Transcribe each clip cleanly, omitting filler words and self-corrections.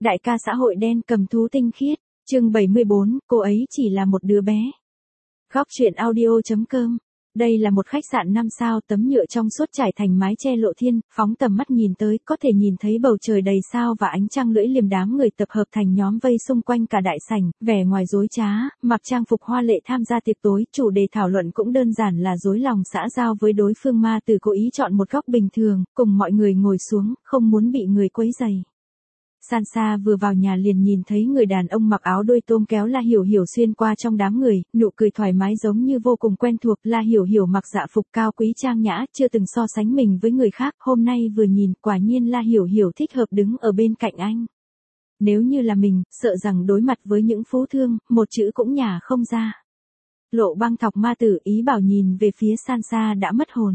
Đại ca xã hội đen cầm thú tinh khiết, chương 74, cô ấy chỉ là một đứa bé. Góc truyện audio.com. Đây là một khách sạn 5 sao tấm nhựa trong suốt trải thành mái che lộ thiên, phóng tầm mắt nhìn tới có thể nhìn thấy bầu trời đầy sao và ánh trăng lưỡi liềm, đám người tập hợp thành nhóm vây xung quanh cả đại sảnh, vẻ ngoài dối trá, mặc trang phục hoa lệ tham gia tiệc tối, chủ đề thảo luận cũng đơn giản là dối lòng xã giao với đối phương. Ma Tử cố ý chọn một góc bình thường, cùng mọi người ngồi xuống, không muốn bị người quấy rầy. Sansa vừa vào nhà liền nhìn thấy người đàn ông mặc áo đôi tôm kéo La Hiểu Hiểu xuyên qua trong đám người, nụ cười thoải mái giống như vô cùng quen thuộc. La Hiểu Hiểu mặc dạ phục cao quý trang nhã, chưa từng so sánh mình với người khác, hôm nay vừa nhìn, quả nhiên La Hiểu Hiểu thích hợp đứng ở bên cạnh anh. Nếu như là mình, sợ rằng đối mặt với những phú thương, một chữ cũng nhả không ra. Lộ Băng thọc Ma Tử, ý bảo nhìn về phía Sansa đã mất hồn.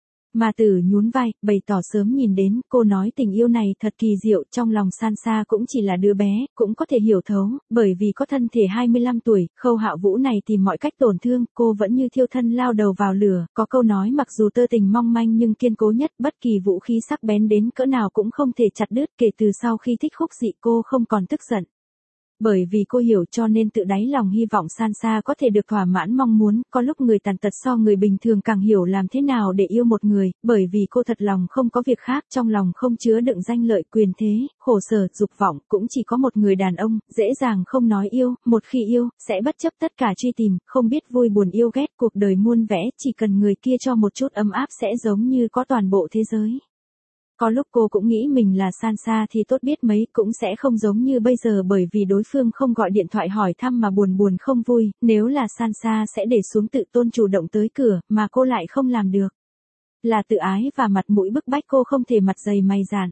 Ma Tử nhún vai, bày tỏ sớm nhìn đến, cô nói tình yêu này thật kỳ diệu, trong lòng Sansa cũng chỉ là đứa bé, cũng có thể hiểu thấu, bởi vì có thân thể 25 tuổi, Khâu Hạo Vũ này tìm mọi cách tổn thương, cô vẫn như thiêu thân lao đầu vào lửa, có câu nói mặc dù tơ tình mong manh nhưng kiên cố nhất, bất kỳ vũ khí sắc bén đến cỡ nào cũng không thể chặt đứt. Kể từ sau khi thích Khúc Dị cô không còn tức giận. Bởi vì cô hiểu cho nên tự đáy lòng hy vọng Sansa có thể được thỏa mãn mong muốn, có lúc người tàn tật so người bình thường càng hiểu làm thế nào để yêu một người, bởi vì cô thật lòng không có việc khác, trong lòng không chứa đựng danh lợi quyền thế, khổ sở, dục vọng, cũng chỉ có một người đàn ông, dễ dàng không nói yêu, một khi yêu, sẽ bất chấp tất cả truy tìm, không biết vui buồn yêu ghét, cuộc đời muôn vẻ, chỉ cần người kia cho một chút ấm áp sẽ giống như có toàn bộ thế giới. Có lúc cô cũng nghĩ mình là Sansa thì tốt biết mấy, cũng sẽ không giống như bây giờ, bởi vì đối phương không gọi điện thoại hỏi thăm mà buồn không vui, nếu là Sansa sẽ để xuống tự tôn chủ động tới cửa, mà cô lại không làm được. Là tự ái và mặt mũi bức bách cô không thể mặt dày mày dạn.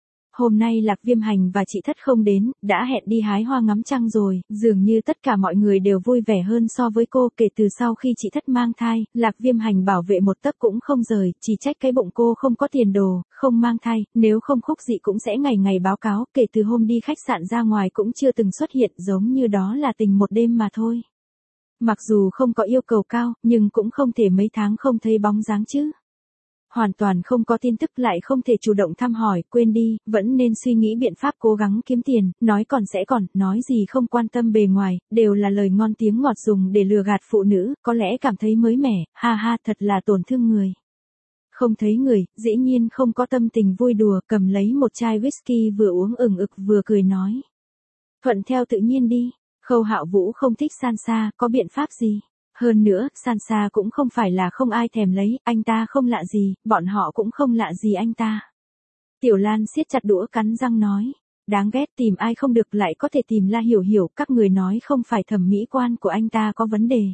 Hôm nay Lạc Viêm Hành và chị Thất không đến, đã hẹn đi hái hoa ngắm trăng rồi, dường như tất cả mọi người đều vui vẻ hơn so với cô. Kể từ sau khi chị Thất mang thai, Lạc Viêm Hành bảo vệ một tấc cũng không rời, chỉ trách cái bụng cô không có tiền đồ, không mang thai, nếu không Khúc Dị cũng sẽ ngày ngày báo cáo. Kể từ hôm đi khách sạn ra ngoài cũng chưa từng xuất hiện, giống như đó là tình một đêm mà thôi. Mặc dù không có yêu cầu cao, nhưng cũng không thể mấy tháng không thấy bóng dáng chứ. Hoàn toàn không có tin tức, lại không thể chủ động thăm hỏi, quên đi, vẫn nên suy nghĩ biện pháp cố gắng kiếm tiền, nói còn sẽ còn, nói gì không quan tâm bề ngoài, đều là lời ngon tiếng ngọt dùng để lừa gạt phụ nữ, có lẽ cảm thấy mới mẻ, ha ha, thật là tổn thương người. Không thấy người, dĩ nhiên không có tâm tình vui đùa, cầm lấy một chai whisky vừa uống ửng ực vừa cười nói. Thuận theo tự nhiên đi, Khâu Hạo Vũ không thích Sansa, có biện pháp gì? Hơn nữa, Sansa cũng không phải là không ai thèm lấy, anh ta không lạ gì, bọn họ cũng không lạ gì anh ta. Tiểu Lan siết chặt đũa cắn răng nói, đáng ghét, tìm ai không được lại có thể tìm La Hiểu Hiểu, các người nói không phải thẩm mỹ quan của anh ta có vấn đề.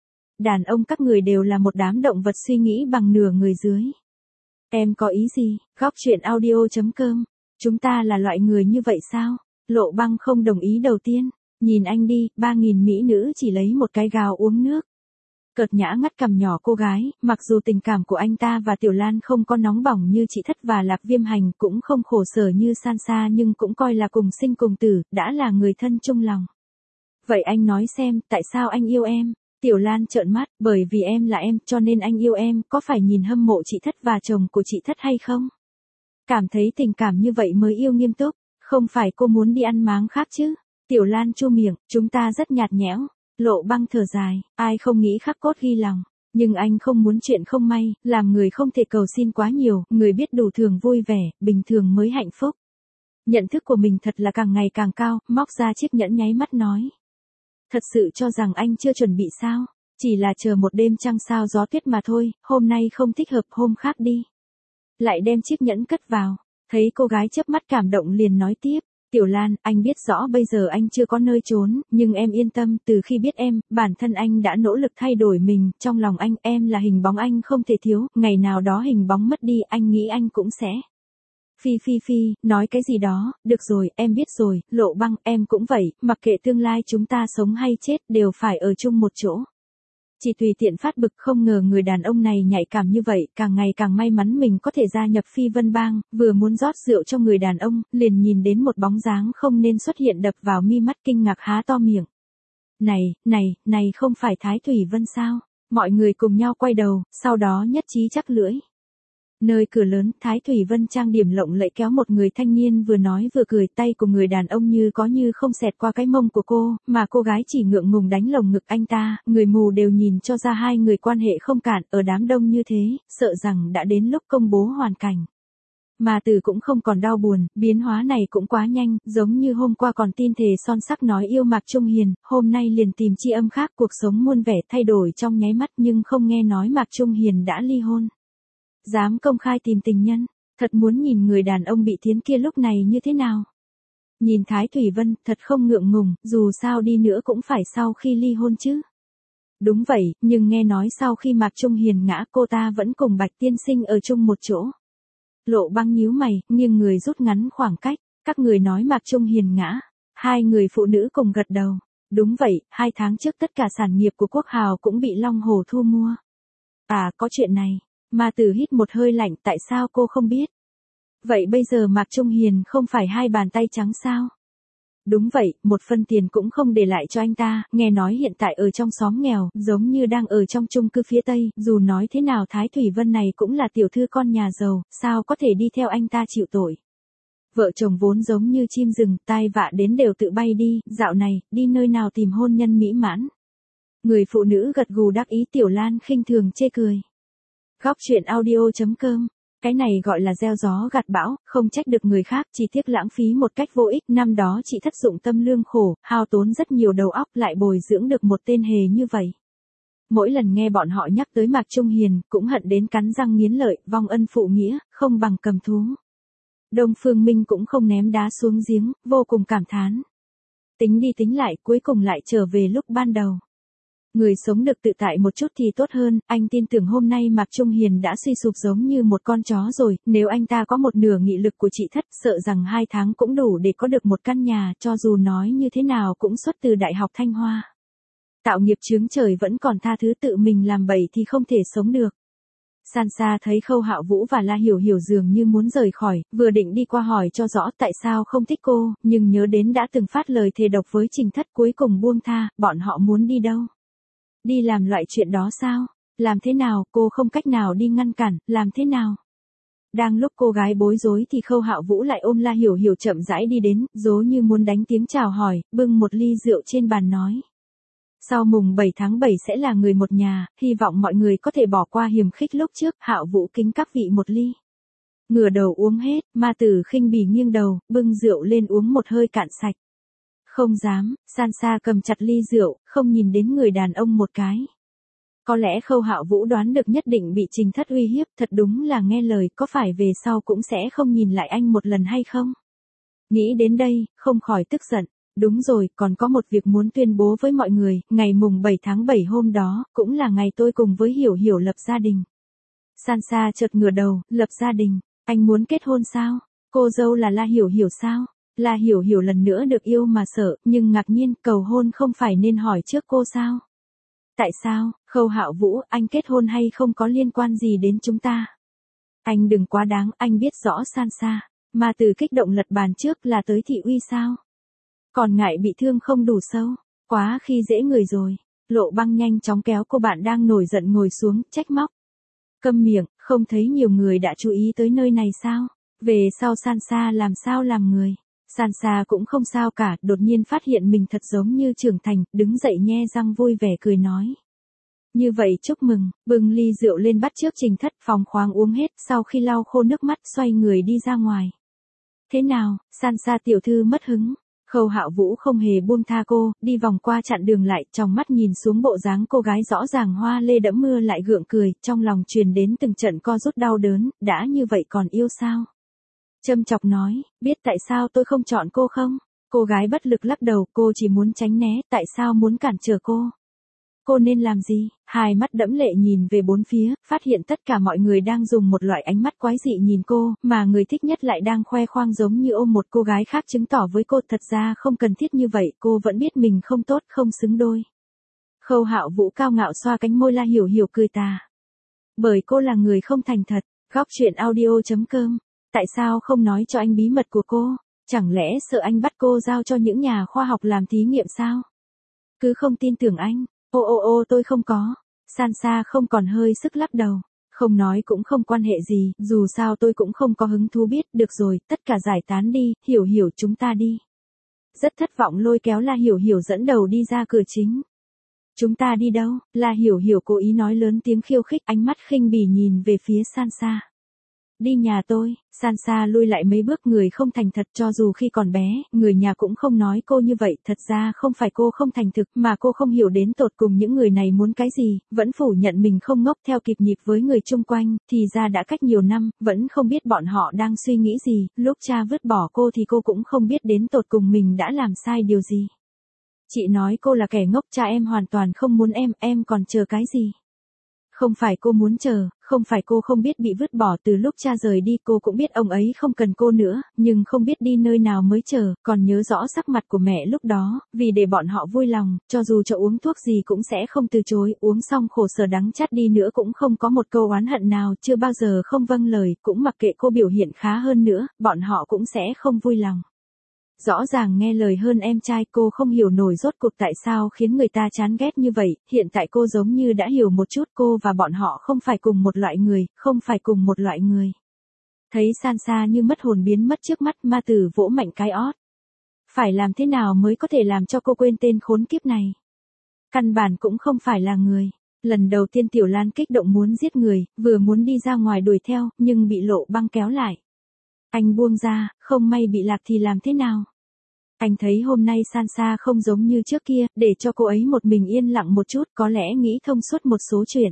Đàn ông các người đều là một đám động vật suy nghĩ bằng nửa người dưới. Em có ý gì? Góc truyện audio.com. Chúng ta là loại người như vậy sao? Lộ Băng không đồng ý đầu tiên. Nhìn anh đi, 3.000 mỹ nữ chỉ lấy một cái gáo uống nước. Cợt nhã ngắt cằm nhỏ cô gái, mặc dù tình cảm của anh ta và Tiểu Lan không có nóng bỏng như chị Thất và Lạc Viêm Hành, cũng không khổ sở như Sansa, nhưng cũng coi là cùng sinh cùng tử, đã là người thân chung lòng. Vậy anh nói xem, tại sao anh yêu em? Tiểu Lan trợn mắt, bởi vì em là em, cho nên anh yêu em, có phải nhìn hâm mộ chị Thất và chồng của chị Thất hay không? Cảm thấy tình cảm như vậy mới yêu nghiêm túc, không phải cô muốn đi ăn máng khác chứ? Tiểu Lan chu miệng, chúng ta rất nhạt nhẽo. Lộ Băng thở dài, ai không nghĩ khắc cốt ghi lòng. Nhưng anh không muốn chuyện không may, làm người không thể cầu xin quá nhiều, người biết đủ thường vui vẻ, bình thường mới hạnh phúc. Nhận thức của mình thật là càng ngày càng cao, móc ra chiếc nhẫn nháy mắt nói. Thật sự cho rằng anh chưa chuẩn bị sao? Chỉ là chờ một đêm trăng sao gió tuyết mà thôi, hôm nay không thích hợp hôm khác đi. Lại đem chiếc nhẫn cất vào, thấy cô gái chớp mắt cảm động liền nói tiếp. Tiểu Lan, anh biết rõ bây giờ anh chưa có nơi trốn, nhưng em yên tâm, từ khi biết em, bản thân anh đã nỗ lực thay đổi mình, trong lòng anh, em là hình bóng anh không thể thiếu, ngày nào đó hình bóng mất đi, anh nghĩ anh cũng sẽ. Phi, nói cái gì đó, được rồi, em biết rồi, Lộ Băng, em cũng vậy, mặc kệ tương lai chúng ta sống hay chết, đều phải ở chung một chỗ. Chỉ tùy tiện phát bực, không ngờ người đàn ông này nhạy cảm như vậy, càng ngày càng may mắn mình có thể gia nhập Phi Vân Bang, vừa muốn rót rượu cho người đàn ông, liền nhìn đến một bóng dáng không nên xuất hiện đập vào mi mắt, kinh ngạc há to miệng. Này không phải Thái Thủy Vân sao? Mọi người cùng nhau quay đầu, sau đó nhất trí chắc lưỡi. Nơi cửa lớn, Thái Thủy Vân trang điểm lộng lẫy kéo một người thanh niên vừa nói vừa cười, tay của người đàn ông như có như không xẹt qua cái mông của cô, mà cô gái chỉ ngượng ngùng đánh lồng ngực anh ta, người mù đều nhìn cho ra hai người quan hệ không cạn, ở đám đông như thế, sợ rằng đã đến lúc công bố hoàn cảnh. Mà Tử cũng không còn đau buồn, biến hóa này cũng quá nhanh, giống như hôm qua còn tin thề son sắc nói yêu Mạc Trung Hiền, hôm nay liền tìm tri âm khác, cuộc sống muôn vẻ thay đổi trong nháy mắt, nhưng không nghe nói Mạc Trung Hiền đã ly hôn. Dám công khai tìm tình nhân, thật muốn nhìn người đàn ông bị thiến kia lúc này như thế nào. Nhìn Thái Thủy Vân, thật không ngượng ngùng, dù sao đi nữa cũng phải sau khi ly hôn chứ. Đúng vậy, nhưng nghe nói sau khi Mạc Trung Hiền ngã, cô ta vẫn cùng Bạch tiên sinh ở chung một chỗ. Lộ Băng nhíu mày, nghiêng người rút ngắn khoảng cách, các người nói Mạc Trung Hiền ngã. Hai người phụ nữ cùng gật đầu. Đúng vậy, 2 tháng trước tất cả sản nghiệp của Quốc Hào cũng bị Long Hồ thu mua. À, có chuyện này. Ma Tử hít một hơi lạnh, tại sao cô không biết? Vậy bây giờ Mạc Trung Hiền không phải 2 bàn tay trắng sao? Đúng vậy, 1 phân tiền cũng không để lại cho anh ta, nghe nói hiện tại ở trong xóm nghèo, giống như đang ở trong chung cư phía Tây, dù nói thế nào Thái Thủy Vân này cũng là tiểu thư con nhà giàu, sao có thể đi theo anh ta chịu tội. Vợ chồng vốn giống như chim rừng, tai vạ đến đều tự bay đi, dạo này, đi nơi nào tìm hôn nhân mỹ mãn. Người phụ nữ gật gù đắc ý, Tiểu Lan khinh thường chê cười. Góc truyện audio.com. Cái này gọi là gieo gió gặt bão, không trách được người khác, chỉ tiếc lãng phí một cách vô ích. Năm đó chị thất dụng tâm lương khổ, hao tốn rất nhiều đầu óc lại bồi dưỡng được một tên hề như vậy. Mỗi lần nghe bọn họ nhắc tới Mạc Trung Hiền, cũng hận đến cắn răng nghiến lợi, vong ân phụ nghĩa, không bằng cầm thú. Đông Phương Minh cũng không ném đá xuống giếng, vô cùng cảm thán. Tính đi tính lại, cuối cùng lại trở về lúc ban đầu. Người sống được tự tại một chút thì tốt hơn, anh tin tưởng hôm nay Mạc Trung Hiền đã suy sụp giống như một con chó rồi, nếu anh ta có một nửa nghị lực của chị thất, sợ rằng 2 tháng cũng đủ để có được một căn nhà, cho dù nói như thế nào cũng xuất từ Đại học Thanh Hoa. Tạo nghiệp chướng trời vẫn còn tha thứ, tự mình làm bậy thì không thể sống được. Sansa thấy Khâu Hạo Vũ và La Hiểu Hiểu dường như muốn rời khỏi, vừa định đi qua hỏi cho rõ tại sao không thích cô, nhưng nhớ đến đã từng phát lời thề độc với Trình Thất, cuối cùng buông tha, bọn họ muốn đi đâu? Đi làm loại chuyện đó sao? Làm thế nào, cô không cách nào đi ngăn cản, làm thế nào? Đang lúc cô gái bối rối thì Khâu Hạo Vũ lại ôm La Hiểu Hiểu chậm rãi đi đến, giống như muốn đánh tiếng chào hỏi, bưng một ly rượu trên bàn nói. Sau mùng 7 tháng 7 sẽ là người một nhà, hy vọng mọi người có thể bỏ qua hiềm khích lúc trước. Hạo Vũ kính các vị một ly. Ngửa đầu uống hết, Ma Tử khinh bỉ nghiêng đầu, bưng rượu lên uống một hơi cạn sạch. Không dám, Sansa cầm chặt ly rượu, không nhìn đến người đàn ông một cái. Có lẽ Khâu Hạo Vũ đoán được nhất định bị Trình Thất uy hiếp, thật đúng là nghe lời, có phải về sau cũng sẽ không nhìn lại anh một lần hay không? Nghĩ đến đây, không khỏi tức giận. Đúng rồi, còn có một việc muốn tuyên bố với mọi người, ngày mùng 7 tháng 7 hôm đó, cũng là ngày tôi cùng với Hiểu Hiểu lập gia đình. Sansa chợt ngửa đầu, lập gia đình, anh muốn kết hôn sao? Cô dâu là La Hiểu Hiểu sao? La Hiểu Hiểu lần nữa được yêu mà sợ, nhưng ngạc nhiên, cầu hôn không phải nên hỏi trước cô sao? Tại sao? Khâu Hạo Vũ, anh kết hôn hay không có liên quan gì đến chúng ta? Anh đừng quá đáng, anh biết rõ Sansa. Mà từ kích động lật bàn trước là tới thị uy sao? Còn ngại bị thương không đủ sâu, quá khi dễ người rồi. Lộ Băng nhanh chóng kéo cô bạn đang nổi giận ngồi xuống, trách móc. Câm miệng, không thấy nhiều người đã chú ý tới nơi này sao? Về sau Sansa làm sao làm người? Sansa cũng không sao cả, đột nhiên phát hiện mình thật giống như trưởng thành, đứng dậy nhe răng vui vẻ cười nói. Như vậy chúc mừng, bưng ly rượu lên bắt trước Trình Thất, phóng khoáng uống hết, sau khi lau khô nước mắt xoay người đi ra ngoài. Thế nào, Sansa tiểu thư mất hứng? Khâu Hạo Vũ không hề buông tha cô, đi vòng qua chặn đường lại, trong mắt nhìn xuống bộ dáng cô gái rõ ràng hoa lê đẫm mưa lại gượng cười, trong lòng truyền đến từng trận co rút đau đớn, đã như vậy còn yêu sao? Châm chọc nói, biết tại sao tôi không chọn cô không? Cô gái bất lực lắc đầu, cô chỉ muốn tránh né, tại sao muốn cản trở cô? Cô nên làm gì? Hai mắt đẫm lệ nhìn về bốn phía, phát hiện tất cả mọi người đang dùng một loại ánh mắt quái dị nhìn cô, mà người thích nhất lại đang khoe khoang giống như ôm một cô gái khác, chứng tỏ với cô thật ra không cần thiết như vậy, cô vẫn biết mình không tốt, không xứng đôi. Khâu Hạo Vũ cao ngạo xoa cánh môi, La Hiểu Hiểu cười tà. Bởi cô là người không thành thật. Góc truyện audio.com. Tại sao không nói cho anh bí mật của cô? Chẳng lẽ sợ anh bắt cô giao cho những nhà khoa học làm thí nghiệm sao? Cứ không tin tưởng anh. Ô tôi không có. Sansa không còn hơi sức lắc đầu. Không nói cũng không quan hệ gì, dù sao tôi cũng không có hứng thú biết, được rồi, tất cả giải tán đi, Hiểu Hiểu chúng ta đi. Rất thất vọng lôi kéo La Hiểu Hiểu dẫn đầu đi ra cửa chính. Chúng ta đi đâu? La Hiểu Hiểu cố ý nói lớn tiếng khiêu khích, ánh mắt khinh bỉ nhìn về phía Sansa. Đi nhà tôi, Sansa lui lại mấy bước, người không thành thật, cho dù khi còn bé, người nhà cũng không nói cô như vậy, thật ra không phải cô không thành thực, mà cô không hiểu đến tột cùng những người này muốn cái gì, vẫn phủ nhận mình không ngốc theo kịp nhịp với người chung quanh, thì ra đã cách nhiều năm, vẫn không biết bọn họ đang suy nghĩ gì, lúc cha vứt bỏ cô thì cô cũng không biết đến tột cùng mình đã làm sai điều gì. Chị nói cô là kẻ ngốc, cha em hoàn toàn không muốn em còn chờ cái gì? Không phải cô muốn chờ, không phải cô không biết bị vứt bỏ, từ lúc cha rời đi cô cũng biết ông ấy không cần cô nữa, nhưng không biết đi nơi nào mới chờ, còn nhớ rõ sắc mặt của mẹ lúc đó, vì để bọn họ vui lòng, cho dù cho uống thuốc gì cũng sẽ không từ chối, uống xong khổ sở đắng chát đi nữa cũng không có một câu oán hận nào, chưa bao giờ không vâng lời, cũng mặc kệ cô biểu hiện khá hơn nữa, bọn họ cũng sẽ không vui lòng. Rõ ràng nghe lời hơn em trai, cô không hiểu nổi rốt cuộc tại sao khiến người ta chán ghét như vậy, hiện tại cô giống như đã hiểu một chút, cô và bọn họ không phải cùng một loại người, không phải cùng một loại người. Thấy Sansa như mất hồn biến mất trước mắt, ma tử vỗ mạnh cái ót. Phải làm thế nào mới có thể làm cho cô quên tên khốn kiếp này? Căn bản cũng không phải là người. Lần đầu tiên Tiểu Lan kích động muốn giết người, vừa muốn đi ra ngoài đuổi theo, nhưng bị Lộ Băng kéo lại. Anh buông ra, không may bị lạc thì làm thế nào? Anh thấy hôm nay Sansa không giống như trước kia, để cho cô ấy một mình yên lặng một chút, có lẽ nghĩ thông suốt một số chuyện.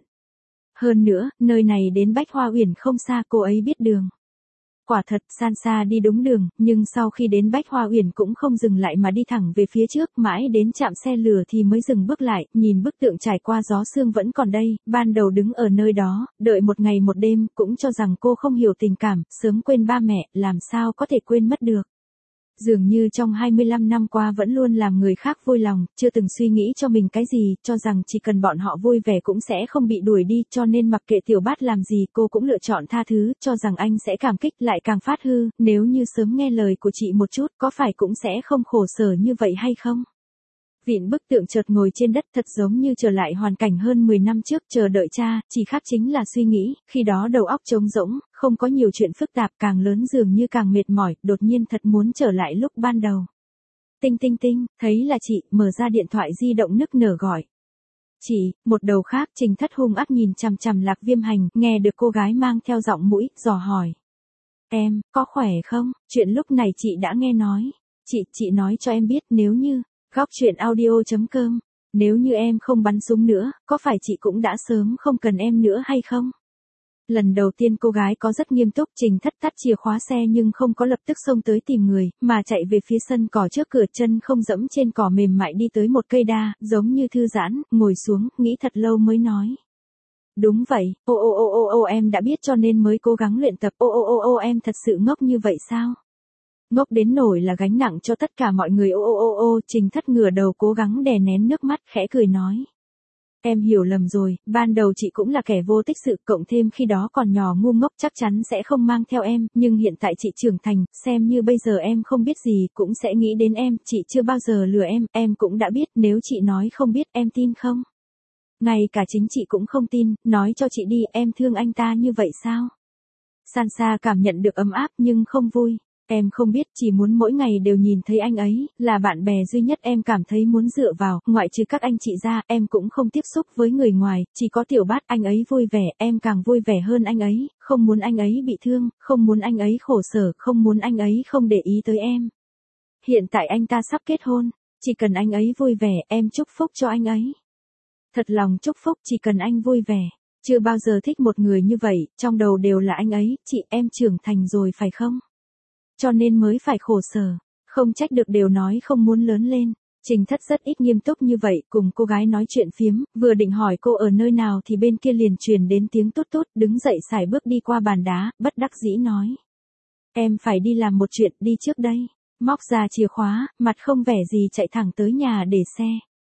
Hơn nữa, nơi này đến Bách Hoa Uyển không xa, cô ấy biết đường. Quả thật, Sansa đi đúng đường, nhưng sau khi đến Bách Hoa Uyển cũng không dừng lại mà đi thẳng về phía trước, mãi đến trạm xe lửa thì mới dừng bước lại, nhìn bức tượng trải qua gió sương vẫn còn đây, ban đầu đứng ở nơi đó, đợi một ngày một đêm, cũng cho rằng cô không hiểu tình cảm, sớm quên ba mẹ, làm sao có thể quên mất được. Dường như trong 25 năm qua vẫn luôn làm người khác vui lòng, chưa từng suy nghĩ cho mình cái gì, cho rằng chỉ cần bọn họ vui vẻ cũng sẽ không bị đuổi đi, cho nên mặc kệ Tiểu Bát làm gì cô cũng lựa chọn tha thứ, cho rằng anh sẽ cảm kích, lại càng phát hư, nếu như sớm nghe lời của chị một chút có phải cũng sẽ không khổ sở như vậy hay không? Vịn bức tượng chợt ngồi trên đất, thật giống như trở lại hoàn cảnh hơn 10 năm trước, chờ đợi cha, chỉ khác chính là suy nghĩ, khi đó đầu óc trống rỗng, không có nhiều chuyện phức tạp, càng lớn dường như càng mệt mỏi, đột nhiên thật muốn trở lại lúc ban đầu. Tinh tinh tinh, thấy là chị, mở ra điện thoại di động nức nở gọi. Chị, một đầu khác, Trình Thất hung ác nhìn chằm chằm Lạc Viêm Hành, nghe được cô gái mang theo giọng mũi, dò hỏi. Em, có khỏe không? Chuyện lúc này chị đã nghe nói. Chị nói cho em biết nếu như... Góc truyện audio.com. Nếu như em không bắn súng nữa, có phải chị cũng đã sớm không cần em nữa hay không? Lần đầu tiên cô gái có rất nghiêm túc, Trình Thất tắt chìa khóa xe nhưng không có lập tức xông tới tìm người, mà chạy về phía sân cỏ trước cửa, chân không dẫm trên cỏ mềm mại đi tới một cây đa, giống như thư giãn, ngồi xuống, nghĩ thật lâu mới nói. Đúng vậy, ô em đã biết cho nên mới cố gắng luyện tập, ô em thật sự ngốc như vậy sao? Ngốc đến nổi là gánh nặng cho tất cả mọi người, ô, Trình Thất ngửa đầu cố gắng đè nén nước mắt, khẽ cười nói. Em hiểu lầm rồi, ban đầu chị cũng là kẻ vô tích sự, cộng thêm khi đó còn nhỏ ngu ngốc chắc chắn sẽ không mang theo em, nhưng hiện tại chị trưởng thành, xem như bây giờ em không biết gì, cũng sẽ nghĩ đến em, chị chưa bao giờ lừa em cũng đã biết, nếu chị nói không biết, em tin không? Ngay cả chính chị cũng không tin, nói cho chị đi, em thương anh ta như vậy sao? Sansa cảm nhận được ấm áp nhưng không vui. Em không biết, chỉ muốn mỗi ngày đều nhìn thấy anh ấy, là bạn bè duy nhất em cảm thấy muốn dựa vào, ngoại trừ các anh chị ra, em cũng không tiếp xúc với người ngoài, chỉ có Tiểu Bát, anh ấy vui vẻ, em càng vui vẻ hơn anh ấy, không muốn anh ấy bị thương, không muốn anh ấy khổ sở, không muốn anh ấy không để ý tới em. Hiện tại anh ta sắp kết hôn, chỉ cần anh ấy vui vẻ, em chúc phúc cho anh ấy. Thật lòng chúc phúc, chỉ cần anh vui vẻ. Chưa bao giờ thích một người như vậy, trong đầu đều là anh ấy, chị em trưởng thành rồi phải không? Cho nên mới phải khổ sở, không trách được đều nói không muốn lớn lên. Trình Thất rất ít nghiêm túc như vậy, cùng cô gái nói chuyện phiếm, vừa định hỏi cô ở nơi nào thì bên kia liền truyền đến tiếng tút tút, đứng dậy sải bước đi qua bàn đá, bất đắc dĩ nói. Em phải đi làm một chuyện, đi trước đây. Móc ra chìa khóa, mặt không vẻ gì chạy thẳng tới nhà để xe.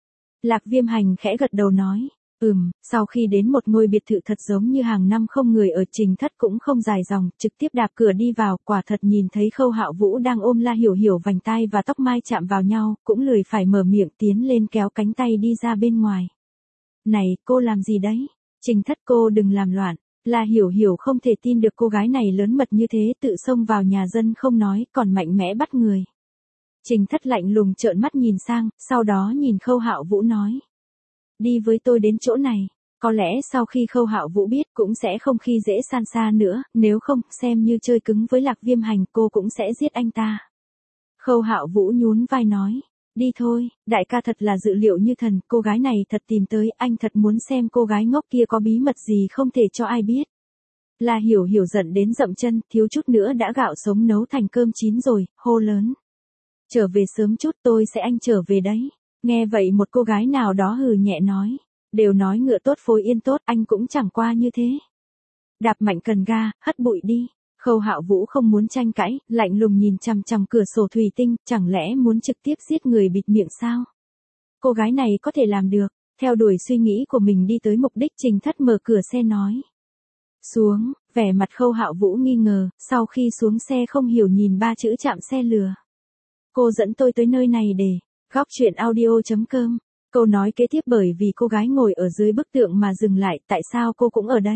Lạc Viêm Hành khẽ gật đầu nói. Sau khi đến một ngôi biệt thự thật giống như hàng năm không người ở, Trình Thất cũng không dài dòng, trực tiếp đạp cửa đi vào, quả thật nhìn thấy Khâu Hạo Vũ đang ôm La Hiểu Hiểu, vành tai và tóc mai chạm vào nhau, cũng lười phải mở miệng, tiến lên kéo cánh tay đi ra bên ngoài. Này, cô làm gì đấy? Trình Thất, cô đừng làm loạn. La Hiểu Hiểu không thể tin được cô gái này lớn mật như thế, tự xông vào nhà dân không nói, còn mạnh mẽ bắt người. Trình Thất lạnh lùng trợn mắt nhìn sang, sau đó nhìn Khâu Hạo Vũ nói. Đi với tôi đến chỗ này. Có lẽ sau khi Khâu Hạo Vũ biết cũng sẽ không khi dễ Sansa nữa, nếu không, xem như chơi cứng với Lạc Viêm Hành, cô cũng sẽ giết anh ta. Khâu Hạo Vũ nhún vai nói. Đi thôi, đại ca thật là dự liệu như thần, cô gái này thật tìm tới, anh thật muốn xem cô gái ngốc kia có bí mật gì không thể cho ai biết. La Hiểu Hiểu giận đến dậm chân, thiếu chút nữa đã gạo sống nấu thành cơm chín rồi, hô lớn. Trở về sớm chút, tôi sẽ anh trở về đấy. Nghe vậy một cô gái nào đó hừ nhẹ nói. Đều nói ngựa tốt phối yên tốt, anh cũng chẳng qua như thế. Đạp mạnh cần ga, hất bụi đi. Khâu Hạo Vũ không muốn tranh cãi, lạnh lùng nhìn chằm chằm cửa sổ thủy tinh, chẳng lẽ muốn trực tiếp giết người bịt miệng sao? Cô gái này có thể làm được, theo đuổi suy nghĩ của mình đi tới mục đích. Trình Thất mở cửa xe nói. Xuống, vẻ mặt Khâu Hạo Vũ nghi ngờ, sau khi xuống xe không hiểu nhìn ba chữ trạm xe lừa. Cô dẫn tôi tới nơi này để, góc truyện audio.com. Câu nói kế tiếp bởi vì cô gái ngồi ở dưới bức tượng mà dừng lại, tại sao cô cũng ở đây?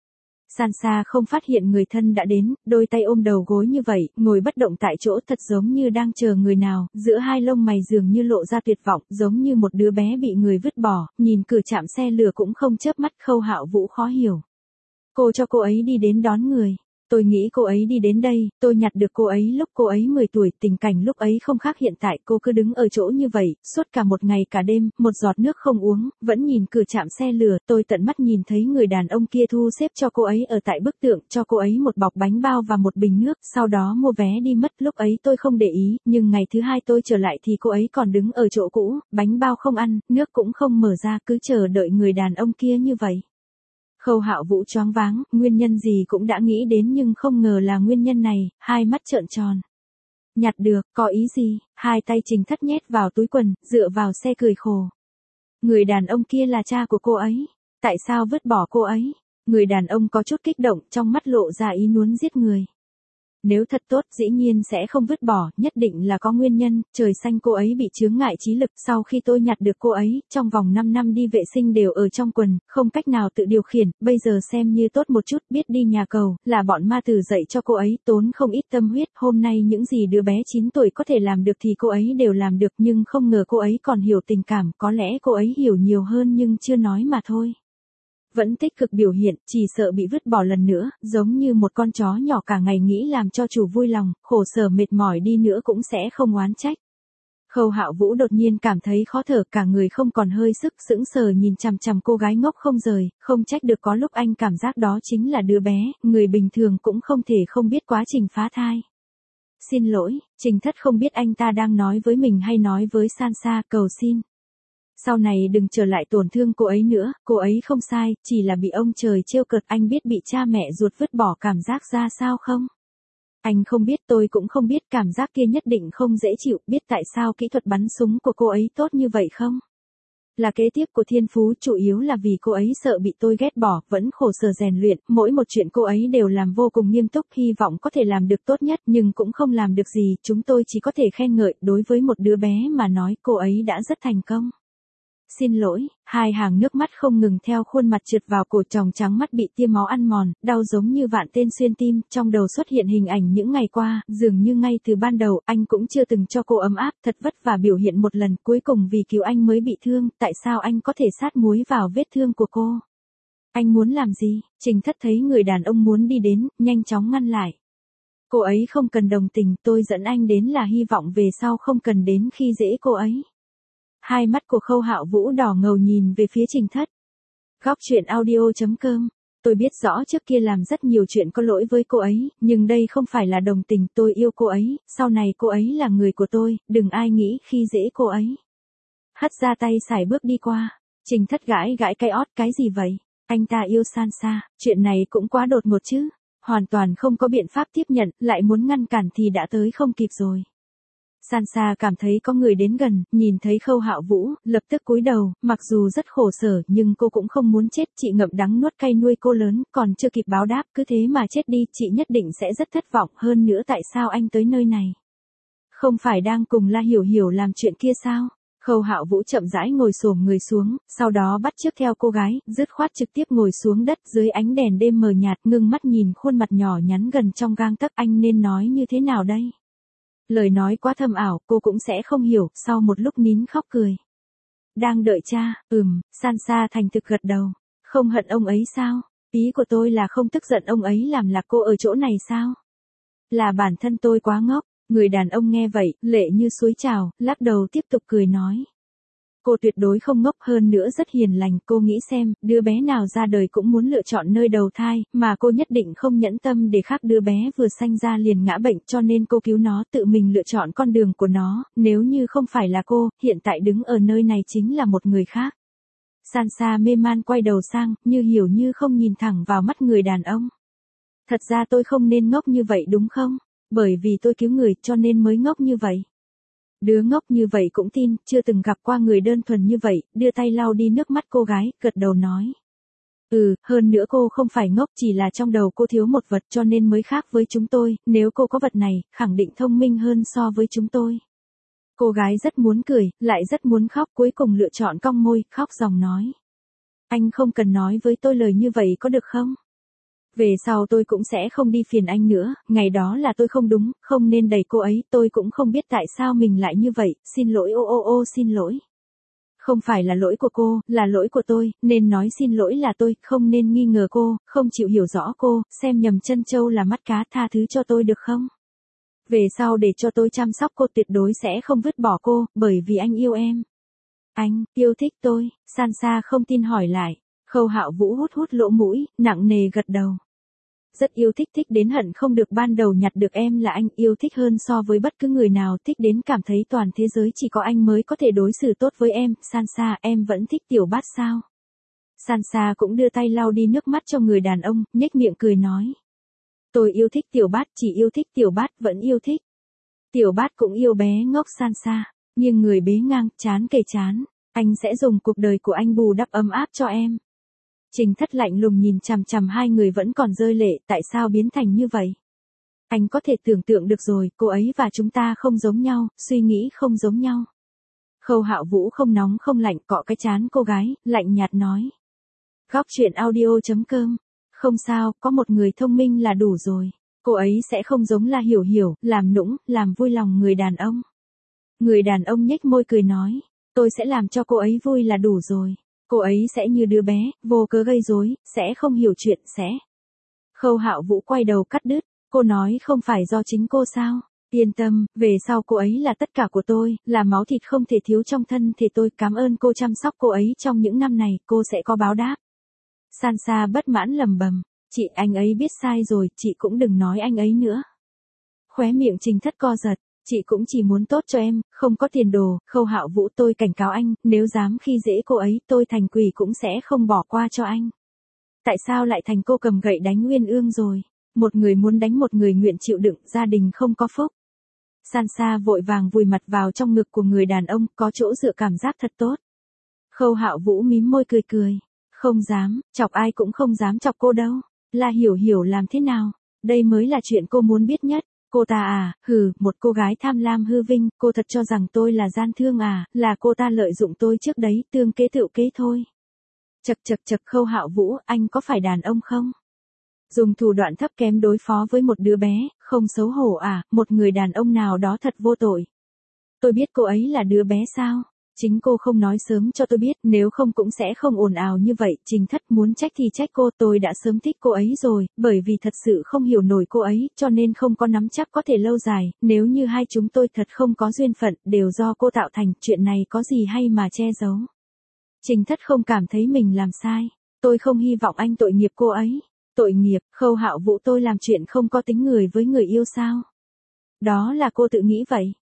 Sansa không phát hiện người thân đã đến, đôi tay ôm đầu gối như vậy, ngồi bất động tại chỗ thật giống như đang chờ người nào, giữa hai lông mày dường như lộ ra tuyệt vọng, giống như một đứa bé bị người vứt bỏ, nhìn cửa trạm xe lừa cũng không chớp mắt. Khâu Hạo Vũ khó hiểu. Cô cho cô ấy đi đến đón người. Tôi nghĩ cô ấy đi đến đây, tôi nhặt được cô ấy lúc cô ấy 10 tuổi, tình cảnh lúc ấy không khác hiện tại, cô cứ đứng ở chỗ như vậy, suốt cả một ngày cả đêm, một giọt nước không uống, vẫn nhìn cửa trạm xe lừa, tôi tận mắt nhìn thấy người đàn ông kia thu xếp cho cô ấy ở tại bức tượng, cho cô ấy một bọc bánh bao và một bình nước, sau đó mua vé đi mất, lúc ấy tôi không để ý, nhưng ngày thứ hai tôi trở lại thì cô ấy còn đứng ở chỗ cũ, bánh bao không ăn, nước cũng không mở ra, cứ chờ đợi người đàn ông kia như vậy. Khâu Hạo Vũ choáng váng, nguyên nhân gì cũng đã nghĩ đến nhưng không ngờ là nguyên nhân này, hai mắt trợn tròn. Nhặt được, có ý gì? Hai tay Trình Thất nhét vào túi quần, dựa vào xe cười khổ. Người đàn ông kia là cha của cô ấy, tại sao vứt bỏ cô ấy? Người đàn ông có chút kích động, trong mắt lộ ra ý muốn giết người. Nếu thật tốt dĩ nhiên sẽ không vứt bỏ, nhất định là có nguyên nhân, trời xanh cô ấy bị chướng ngại trí lực, sau khi tôi nhặt được cô ấy, trong vòng 5 năm đi vệ sinh đều ở trong quần, không cách nào tự điều khiển, bây giờ xem như tốt một chút, biết đi nhà cầu, là bọn ma tử dạy cho cô ấy, tốn không ít tâm huyết, hôm nay những gì đứa bé 9 tuổi có thể làm được thì cô ấy đều làm được, nhưng không ngờ cô ấy còn hiểu tình cảm, có lẽ cô ấy hiểu nhiều hơn nhưng chưa nói mà thôi. Vẫn tích cực biểu hiện, chỉ sợ bị vứt bỏ lần nữa, giống như một con chó nhỏ cả ngày nghĩ làm cho chủ vui lòng, khổ sở mệt mỏi đi nữa cũng sẽ không oán trách. Khâu Hạo Vũ đột nhiên cảm thấy khó thở, cả người không còn hơi sức, sững sờ nhìn chằm chằm cô gái ngốc không rời, không trách được có lúc anh cảm giác đó chính là đứa bé, người bình thường cũng không thể không biết quá trình phá thai. Xin lỗi, Trình Thất không biết anh ta đang nói với mình hay nói với Sansa, cầu xin. Sau này đừng trở lại tổn thương cô ấy nữa, cô ấy không sai, chỉ là bị ông trời trêu cợt. Anh biết bị cha mẹ ruột vứt bỏ cảm giác ra sao không? Anh không biết, tôi cũng không biết, cảm giác kia nhất định không dễ chịu, biết tại sao kỹ thuật bắn súng của cô ấy tốt như vậy không? Là kế tiếp của thiên phú, chủ yếu là vì cô ấy sợ bị tôi ghét bỏ, vẫn khổ sở rèn luyện, mỗi một chuyện cô ấy đều làm vô cùng nghiêm túc, hy vọng có thể làm được tốt nhất, nhưng cũng không làm được gì, chúng tôi chỉ có thể khen ngợi, đối với một đứa bé mà nói, cô ấy đã rất thành công. Xin lỗi, hai hàng nước mắt không ngừng theo khuôn mặt trượt vào cổ, tròng trắng mắt bị tia máu ăn mòn, đau giống như vạn tên xuyên tim, trong đầu xuất hiện hình ảnh những ngày qua, dường như ngay từ ban đầu, anh cũng chưa từng cho cô ấm áp, thật vất vả biểu hiện một lần, cuối cùng vì cứu anh mới bị thương, tại sao anh có thể sát muối vào vết thương của cô? Anh muốn làm gì? Trình Thất thấy người đàn ông muốn đi đến, nhanh chóng ngăn lại. Cô ấy không cần đồng tình, tôi dẫn anh đến là hy vọng về sau không cần đến khi dễ cô ấy. Hai mắt của Khâu Hạo Vũ đỏ ngầu nhìn về phía Trình Thất. Góc truyện audio.com. Tôi biết rõ trước kia làm rất nhiều chuyện có lỗi với cô ấy, nhưng đây không phải là đồng tình, tôi yêu cô ấy, sau này cô ấy là người của tôi, đừng ai nghĩ khi dễ cô ấy. Hất ra tay sải bước đi qua. Trình Thất gãi gãi cái ót, cái gì vậy? Anh ta yêu Sansa, chuyện này cũng quá đột ngột chứ. Hoàn toàn không có biện pháp tiếp nhận, lại muốn ngăn cản thì đã tới không kịp rồi. Sansa cảm thấy có người đến gần, nhìn thấy Khâu Hạo Vũ, lập tức cúi đầu, mặc dù rất khổ sở nhưng cô cũng không muốn chết, chị ngậm đắng nuốt cay nuôi cô lớn, còn chưa kịp báo đáp, cứ thế mà chết đi, chị nhất định sẽ rất thất vọng, hơn nữa tại sao anh tới nơi này? Không phải đang cùng La Hiểu Hiểu làm chuyện kia sao? Khâu Hạo Vũ chậm rãi ngồi xổm người xuống, sau đó bắt chước theo cô gái, dứt khoát trực tiếp ngồi xuống đất dưới ánh đèn đêm mờ nhạt, ngưng mắt nhìn khuôn mặt nhỏ nhắn gần trong gang tấc. Anh nên nói như thế nào đây? Lời nói quá thâm ảo, cô cũng sẽ không hiểu, sau một lúc nín khóc cười. Đang đợi cha, Sansa thành thực gật đầu. Không hận ông ấy sao? Ý của tôi là không tức giận ông ấy làm lạc cô ở chỗ này sao? Là bản thân tôi quá ngốc. Người đàn ông nghe vậy, lệ như suối trào, lắc đầu tiếp tục cười nói. Cô tuyệt đối không ngốc, hơn nữa rất hiền lành, cô nghĩ xem, đứa bé nào ra đời cũng muốn lựa chọn nơi đầu thai, mà cô nhất định không nhẫn tâm để khác đứa bé vừa sanh ra liền ngã bệnh, cho nên cô cứu nó, tự mình lựa chọn con đường của nó, nếu như không phải là cô, hiện tại đứng ở nơi này chính là một người khác. Sansa mê man quay đầu sang, như hiểu như không nhìn thẳng vào mắt người đàn ông. Thật ra tôi không nên ngốc như vậy đúng không? Bởi vì tôi cứu người cho nên mới ngốc như vậy. Đứa ngốc như vậy cũng tin, chưa từng gặp qua người đơn thuần như vậy, đưa tay lau đi nước mắt cô gái, gật đầu nói. Hơn nữa cô không phải ngốc, chỉ là trong đầu cô thiếu một vật cho nên mới khác với chúng tôi, nếu cô có vật này, khẳng định thông minh hơn so với chúng tôi. Cô gái rất muốn cười, lại rất muốn khóc, cuối cùng lựa chọn cong môi, khóc ròng nói. Anh không cần nói với tôi lời như vậy có được không? Về sau tôi cũng sẽ không đi phiền anh nữa, ngày đó là tôi không đúng, không nên đẩy cô ấy, tôi cũng không biết tại sao mình lại như vậy, xin lỗi xin lỗi. Không phải là lỗi của cô, là lỗi của tôi, nên nói xin lỗi là tôi, không nên nghi ngờ cô, không chịu hiểu rõ cô, xem nhầm chân châu là mắt cá, tha thứ cho tôi được không? Về sau để cho tôi chăm sóc cô, tuyệt đối sẽ không vứt bỏ cô, bởi vì anh yêu em. Anh, yêu thích tôi, Sansa không tin hỏi lại. Khâu Hạo Vũ hút lỗ mũi, nặng nề gật đầu. Rất yêu thích, thích đến hận không được, ban đầu nhặt được em là anh, yêu thích hơn so với bất cứ người nào, thích đến cảm thấy toàn thế giới chỉ có anh mới có thể đối xử tốt với em. Sansa, em vẫn thích Tiểu Bát sao? Sansa cũng đưa tay lau đi nước mắt cho người đàn ông, nhếch miệng cười nói. Tôi yêu thích Tiểu Bát, chỉ yêu thích Tiểu Bát, vẫn yêu thích. Tiểu Bát cũng yêu bé ngốc Sansa, nhưng người bế ngang, chán kề chán. Anh sẽ dùng cuộc đời của anh bù đắp ấm áp cho em. Trình Thất lạnh lùng nhìn chằm chằm hai người vẫn còn rơi lệ, tại sao biến thành như vậy? Anh có thể tưởng tượng được rồi, cô ấy và chúng ta không giống nhau, suy nghĩ không giống nhau. Khâu Hạo Vũ không nóng không lạnh, cọ cái trán cô gái, lạnh nhạt nói. Góc truyện audio.com. Không sao, có một người thông minh là đủ rồi. Cô ấy sẽ không giống là Hiểu Hiểu, làm nũng, làm vui lòng người đàn ông. Người đàn ông nhếch môi cười nói. Tôi sẽ làm cho cô ấy vui là đủ rồi. Cô ấy sẽ như đứa bé, vô cớ gây rối, sẽ không hiểu chuyện, sẽ. Khâu Hạo Vũ quay đầu cắt đứt, cô nói không phải do chính cô sao? Yên tâm, về sau cô ấy là tất cả của tôi, là máu thịt không thể thiếu trong thân thể tôi, cảm ơn cô chăm sóc cô ấy trong những năm này, cô sẽ có báo đáp. Sansa bất mãn lầm bầm, chị anh ấy biết sai rồi, chị cũng đừng nói anh ấy nữa. Khóe miệng Trình Thất co giật. Chị cũng chỉ muốn tốt cho em, không có tiền đồ. Khâu Hạo Vũ, tôi cảnh cáo anh, nếu dám khi dễ cô ấy, tôi thành quỷ cũng sẽ không bỏ qua cho anh. Tại sao lại thành cô cầm gậy đánh Uyên Ương rồi? Một người muốn đánh một người nguyện chịu đựng, gia đình không có phúc. Sansa vội vàng vùi mặt vào trong ngực của người đàn ông, có chỗ dựa cảm giác thật tốt. Khâu Hạo Vũ mím môi cười cười. Không dám, chọc ai cũng không dám chọc cô đâu. Là Hiểu Hiểu làm thế nào? Đây mới là chuyện cô muốn biết nhất. Cô ta à, một cô gái tham lam hư vinh, cô thật cho rằng tôi là gian thương à, là cô ta lợi dụng tôi trước đấy, tương kế tựu kế thôi. Chật Khâu Hạo Vũ, anh có phải đàn ông không? Dùng thủ đoạn thấp kém đối phó với một đứa bé, không xấu hổ à, một người đàn ông nào đó thật vô tội. Tôi biết cô ấy là đứa bé sao? Chính cô không nói sớm cho tôi biết, nếu không cũng sẽ không ồn ào như vậy. Trình Thất muốn trách thì trách cô, tôi đã sớm thích cô ấy rồi, bởi vì thật sự không hiểu nổi cô ấy, cho nên không có nắm chắc có thể lâu dài, nếu như hai chúng tôi thật không có duyên phận, đều do cô tạo thành, chuyện này có gì hay mà che giấu. Trình Thất không cảm thấy mình làm sai, tôi không hy vọng anh tội nghiệp cô ấy. Tội nghiệp, Khâu Hạo Vũ, tôi làm chuyện không có tính người với người yêu sao? Đó là cô tự nghĩ vậy.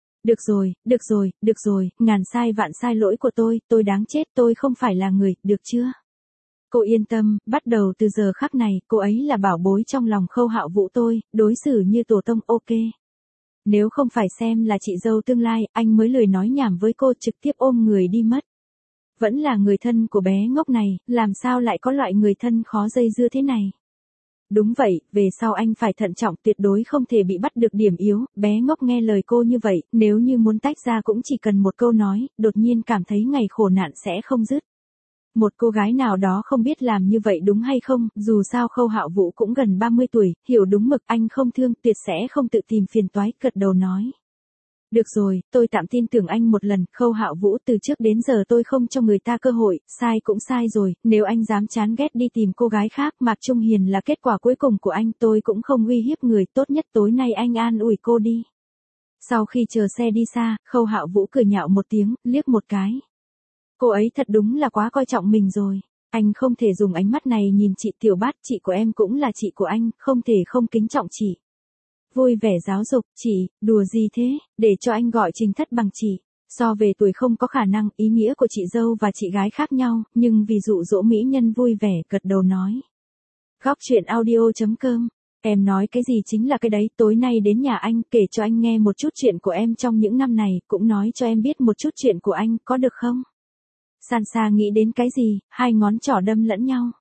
Được rồi, ngàn sai vạn sai lỗi của tôi đáng chết, tôi không phải là người, được chưa? Cô yên tâm, bắt đầu từ giờ khắc này, cô ấy là bảo bối trong lòng Khâu Hạo Vũ tôi, đối xử như tổ tông, ok. Nếu không phải xem là chị dâu tương lai, anh mới lười nói nhảm với cô, trực tiếp ôm người đi mất. Vẫn là người thân của bé ngốc này, làm sao lại có loại người thân khó dây dưa thế này? Đúng vậy, về sau anh phải thận trọng, tuyệt đối không thể bị bắt được điểm yếu. Bé ngốc nghe lời cô như vậy, nếu như muốn tách ra cũng chỉ cần một câu nói, đột nhiên cảm thấy ngày khổ nạn sẽ không dứt. Một cô gái nào đó không biết làm như vậy đúng hay không, dù sao Khâu Hạo Vũ cũng gần 30 tuổi, hiểu đúng mực, anh không thương, tuyệt sẽ không tự tìm phiền toái, gật đầu nói. Được rồi, tôi tạm tin tưởng anh một lần, Khâu Hạo Vũ, từ trước đến giờ tôi không cho người ta cơ hội, sai cũng sai rồi, nếu anh dám chán ghét đi tìm cô gái khác, Mạc Trung Hiền là kết quả cuối cùng của anh, tôi cũng không uy hiếp người, tốt nhất tối nay anh an ủi cô đi. Sau khi chờ xe đi xa, Khâu Hạo Vũ cười nhạo một tiếng, liếc một cái. Cô ấy thật đúng là quá coi trọng mình rồi. Anh không thể dùng ánh mắt này nhìn chị Tiểu Bát, chị của em cũng là chị của anh, không thể không kính trọng chị. Vui vẻ giáo dục, chị, đùa gì thế, để cho anh gọi Trình Thất bằng chị. So về tuổi không có khả năng, ý nghĩa của chị dâu và chị gái khác nhau, nhưng vì dụ dỗ mỹ nhân vui vẻ, gật đầu nói. Góc truyện audio.com. Em nói cái gì chính là cái đấy, tối nay đến nhà anh, kể cho anh nghe một chút chuyện của em trong những năm này, cũng nói cho em biết một chút chuyện của anh, có được không? Sansa nghĩ đến cái gì, hai ngón trỏ đâm lẫn nhau.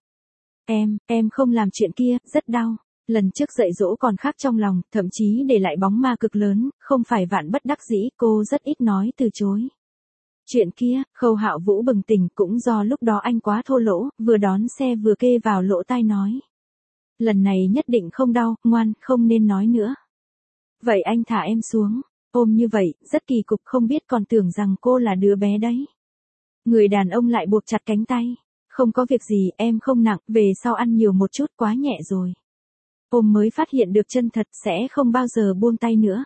Em không làm chuyện kia, rất đau. Lần trước dạy dỗ còn khác trong lòng, thậm chí để lại bóng ma cực lớn, không phải vạn bất đắc dĩ, cô rất ít nói từ chối. Chuyện kia, Khâu Hạo Vũ bừng tỉnh, cũng do lúc đó anh quá thô lỗ, vừa đón xe vừa kê vào lỗ tai nói. Lần này nhất định không đau, ngoan, không nên nói nữa. Vậy anh thả em xuống, ôm như vậy, rất kỳ cục, không biết còn tưởng rằng cô là đứa bé đấy. Người đàn ông lại buộc chặt cánh tay. Không có việc gì, em không nặng, về sau ăn nhiều một chút, quá nhẹ rồi. Ôm mới phát hiện được chân thật, sẽ không bao giờ buông tay nữa.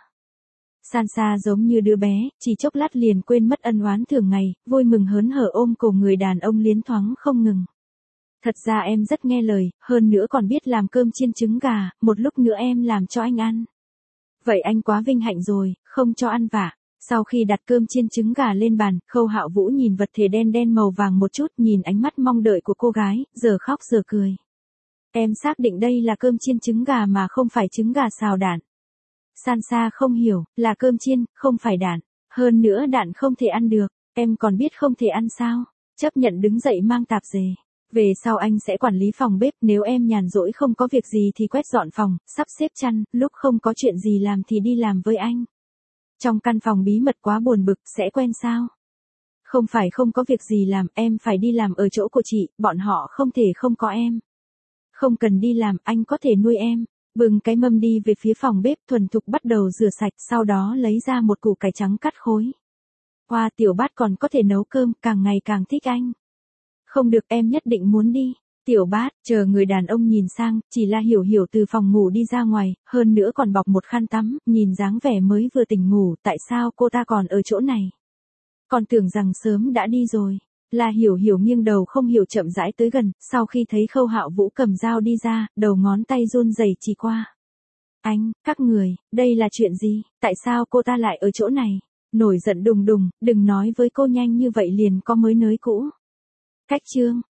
Sansa giống như đứa bé, chỉ chốc lát liền quên mất ân oán thường ngày, vui mừng hớn hở ôm cổ người đàn ông liến thoáng không ngừng. Thật ra em rất nghe lời, hơn nữa còn biết làm cơm chiên trứng gà, một lúc nữa em làm cho anh ăn. Vậy anh quá vinh hạnh rồi, không cho ăn vạ. Sau khi đặt cơm chiên trứng gà lên bàn, Khâu Hạo Vũ nhìn vật thể đen đen màu vàng một chút, nhìn ánh mắt mong đợi của cô gái, giờ khóc giờ cười. Em xác định đây là cơm chiên trứng gà mà không phải trứng gà xào đạn. Sansa không hiểu, là cơm chiên, không phải đạn. Hơn nữa đạn không thể ăn được, em còn biết không thể ăn sao? Chấp nhận đứng dậy mang tạp dề. Về sau anh sẽ quản lý phòng bếp, nếu em nhàn rỗi không có việc gì thì quét dọn phòng, sắp xếp chăn, lúc không có chuyện gì làm thì đi làm với anh. Trong căn phòng bí mật quá buồn bực, sẽ quen sao? Không phải không có việc gì làm, em phải đi làm ở chỗ của chị, bọn họ không thể không có em. Không cần đi làm, anh có thể nuôi em. Bưng cái mâm đi về phía phòng bếp, thuần thục bắt đầu rửa sạch, sau đó lấy ra một củ cải trắng cắt khối. Hoa, Tiểu Bát còn có thể nấu cơm, càng ngày càng thích anh. Không được, em nhất định muốn đi. Tiểu Bát, chờ người đàn ông nhìn sang, chỉ là Hiểu Hiểu từ phòng ngủ đi ra ngoài, hơn nữa còn bọc một khăn tắm, nhìn dáng vẻ mới vừa tỉnh ngủ, tại sao cô ta còn ở chỗ này? Còn tưởng rằng sớm đã đi rồi. Là Hiểu Hiểu nghiêng đầu không hiểu chậm rãi tới gần, sau khi thấy Khâu Hạo Vũ cầm dao đi ra, đầu ngón tay run rẩy chỉ qua. Anh, các người, đây là chuyện gì, tại sao cô ta lại ở chỗ này? Nổi giận đùng đùng, đừng nói với cô nhanh như vậy liền có mới nới cũ. Cách chương.